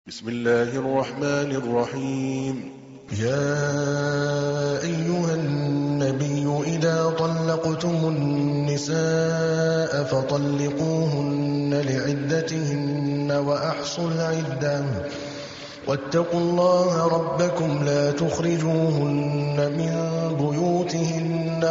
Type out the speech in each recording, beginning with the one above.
بسم الله الرحمن الرحيم. يا أيها النبي إذا طلقتم النساء فطلقوهن لعدتهن وأحصوا العدة واتقوا الله ربكم لا تخرجوهن من بيوتهن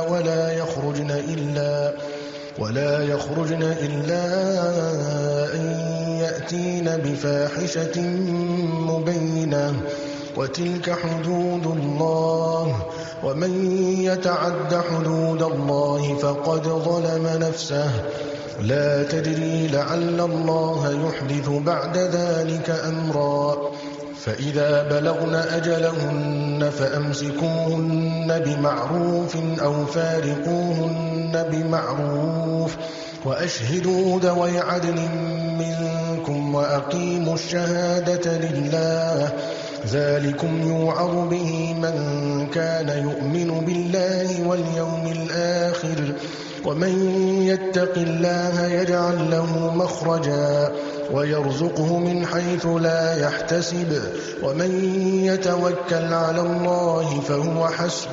ولا يخرجن إلا أن يأتين بفاحشة مبينة وتلك حدود الله ومن يتعد حدود الله فقد ظلم نفسه لا تدري لعل الله يحدث بعد ذلك أمرا فإذا بلغن أجلهن فأمسكوهن بمعروف أو فارقوهن بمعروف وأشهدوا ذوي عدل منكم وأقيموا الشهادة لله ذلكم يوعظ به من كان يؤمن بالله واليوم الآخر ومن يتق الله يجعل له مخرجا ويرزقه من حيث لا يحتسب ومن يتوكل على الله فهو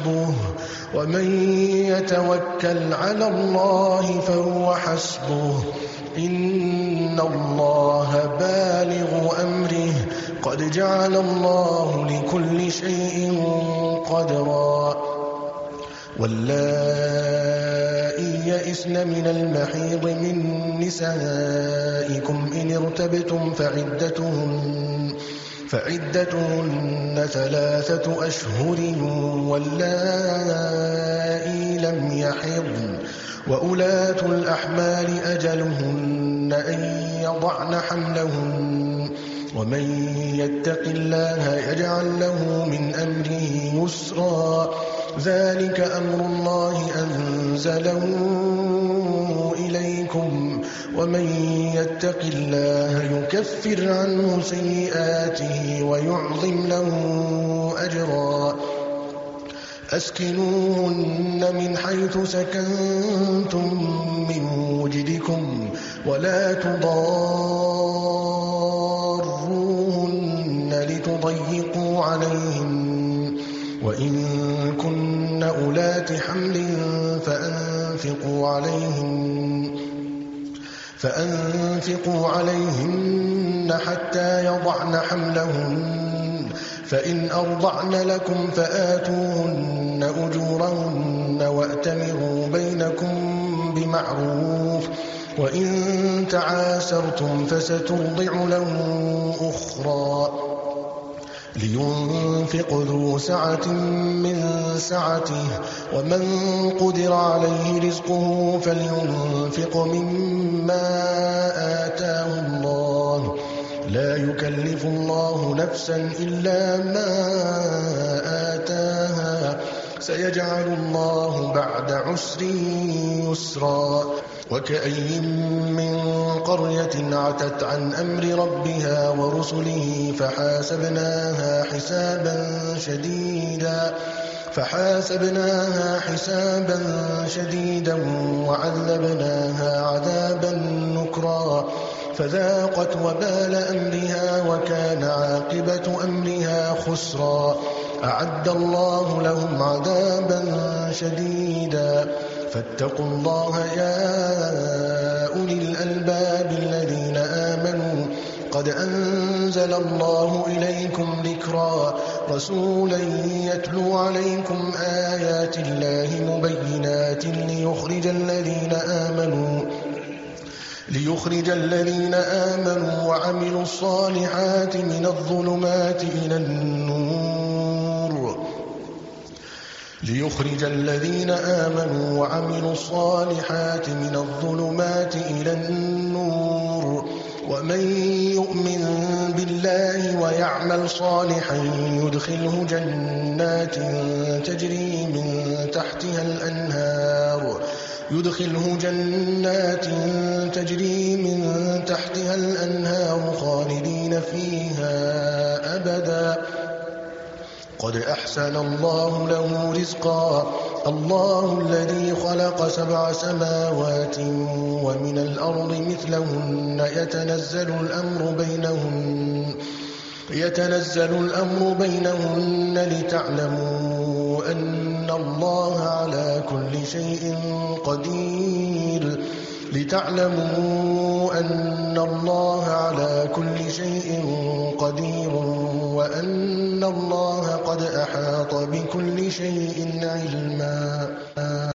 حسبه إن الله بالغ أمره قد جعل الله لكل شيء قدرا واللائي يئسن من المحيض من نسائكم إن ارتبتم فعدتهن 3 أشهر واللائي لم يحضن وأولاة الأحمال أجلهن أن يضعن حملهن ومن يتق الله يجعل له من أمره يسرا ذلك أمر الله أنزله إليكم ومن يتق الله يكفر عنه سيئاته ويعظم له أجرا أسكنوهن من حيث سكنتم من وجدكم ولا تضاروهن لتضيقوا عليهن وإن كن أولات حمل فأنفقوا عليهن حتى يضعن حملهن فإن أرضعن لكم فآتوهن أجورهن وأتمروا بينكم بمعروف وإن تعاسرتم فسترضع له أخرى لينفق ذو سعة من سعته ومن قدر عليه رزقه فلينفق مما آتاه الله لا يكلف الله نفسا إلا ما آتاها سيجعل الله بعد عسر يسرا وكأي من قرية عتت عن أمر ربها ورسله فحاسبناها حسابا شديدا وعذبناها عذابا نكرا فذاقت وبال أمرها وكان عاقبة أمرها خسرا أعد الله لهم عذابا شديدا فاتقوا الله يا أولي الألباب الذين آمنوا قد أنزل الله إليكم ذكرا رسولا يتلو عليكم آيات الله مبينات ليخرج الذين آمنوا وعملوا الصالحات من الظلمات إلى النور ومن يؤمن بالله ويعمل صالحا يدخله جنات تجري من تحتها الأنهار خالدين فيها أبدا قد أحسن الله له رزقا الله الذي خلق 7 سماوات ومن الأرض مثلهن يتنزل الأمر يتنزل الأمر بينهن لتعلموا أن الله على كل شيء قدير وأن الله قد أحاط بكل شيء علما